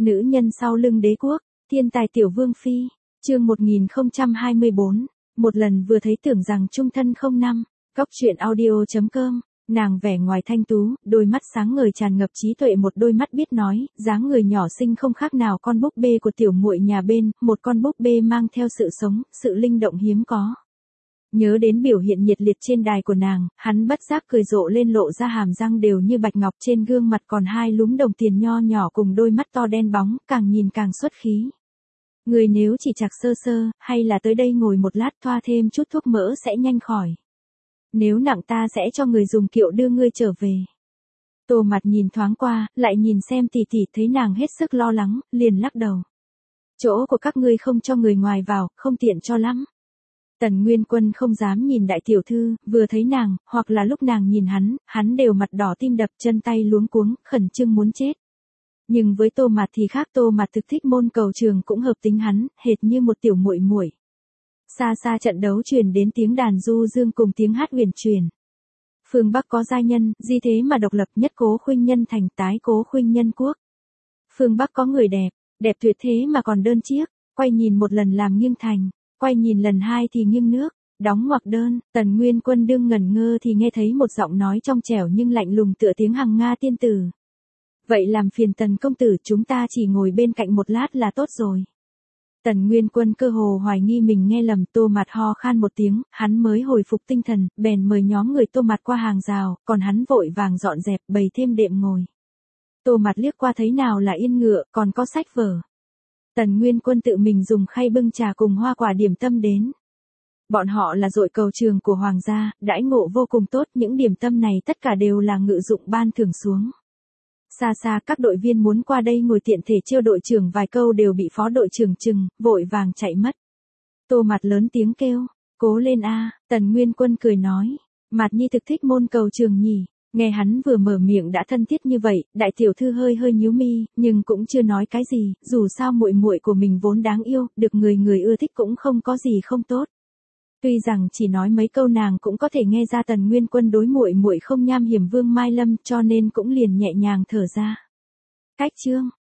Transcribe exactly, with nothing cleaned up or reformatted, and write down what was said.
Nữ nhân sau lưng đế quốc, thiên tài tiểu vương phi, chương một nghìn không trăm hai mươi bốn, một lần vừa thấy tưởng rằng chung thân không năm, góc truyện audio chấm com, nàng vẻ ngoài thanh tú, đôi mắt sáng ngời tràn ngập trí tuệ, một đôi mắt biết nói, dáng người nhỏ xinh không khác nào con búp bê của tiểu muội nhà bên, một con búp bê mang theo sự sống, sự linh động hiếm có. Nhớ đến biểu hiện nhiệt liệt trên đài của nàng, hắn bất giác cười rộ lên, lộ ra hàm răng đều như bạch ngọc, trên gương mặt còn hai lúm đồng tiền nho nhỏ cùng đôi mắt to đen bóng, càng nhìn càng xuất khí. Người nếu chỉ chạc sơ sơ, hay là tới đây ngồi một lát thoa thêm chút thuốc mỡ sẽ nhanh khỏi. Nếu nặng ta sẽ cho người dùng kiệu đưa ngươi trở về. Tô Mặt nhìn thoáng qua, lại nhìn xem tỷ tỷ, thấy nàng hết sức lo lắng, liền lắc đầu. Chỗ của các ngươi không cho người ngoài vào, không tiện cho lắm. Tần Nguyên Quân không dám nhìn đại tiểu thư, vừa thấy nàng, hoặc là lúc nàng nhìn hắn, hắn đều mặt đỏ tim đập, chân tay luống cuống, khẩn trương muốn chết. Nhưng với Tô Mặt thì khác, Tô Mặt thực thích môn cầu trường, cũng hợp tính hắn, hệt như một tiểu muội muội. Xa xa trận đấu truyền đến tiếng đàn du dương cùng tiếng hát huyền truyền. Phương Bắc có giai nhân, di thế mà độc lập, nhất cố khuynh nhân thành, tái cố khuynh nhân quốc. Phương Bắc có người đẹp, đẹp tuyệt thế mà còn đơn chiếc, quay nhìn một lần làm nghiêng thành, quay nhìn lần hai thì nghiêng nước, đóng ngoặc đơn. Tần Nguyên Quân đương ngẩn ngơ thì nghe thấy một giọng nói trong trẻo nhưng lạnh lùng tựa tiếng Hằng Nga tiên tử. Vậy làm phiền Tần công tử, chúng ta chỉ ngồi bên cạnh một lát là tốt rồi. Tần Nguyên Quân cơ hồ hoài nghi mình nghe lầm, Tô Mặt ho khan một tiếng, hắn mới hồi phục tinh thần, bèn mời nhóm người Tô Mặt qua hàng rào, còn hắn vội vàng dọn dẹp, bày thêm đệm ngồi. Tô Mặt liếc qua thấy nào là yên ngựa, còn có sách vở. Tần Nguyên Quân tự mình dùng khay bưng trà cùng hoa quả điểm tâm đến. Bọn họ là dội cầu trường của hoàng gia, đãi ngộ vô cùng tốt, những điểm tâm này tất cả đều là ngự dụng ban thưởng xuống. Xa xa các đội viên muốn qua đây ngồi tiện thể trêu đội trưởng vài câu đều bị phó đội trưởng chừng, vội vàng chạy mất. Tô Mặt lớn tiếng kêu, cố lên a. Tần Nguyên Quân cười nói, Mặt nhi thực thích môn cầu trường nhỉ. Nghe hắn vừa mở miệng đã thân thiết như vậy, đại tiểu thư hơi hơi nhíu mi, nhưng cũng chưa nói cái gì, dù sao muội muội của mình vốn đáng yêu, được người người ưa thích cũng không có gì không tốt. Tuy rằng chỉ nói mấy câu nàng cũng có thể nghe ra Tần Nguyên Quân đối muội muội không nham hiểm Vương Mai Lâm, cho nên cũng liền nhẹ nhàng thở ra. Cách chương,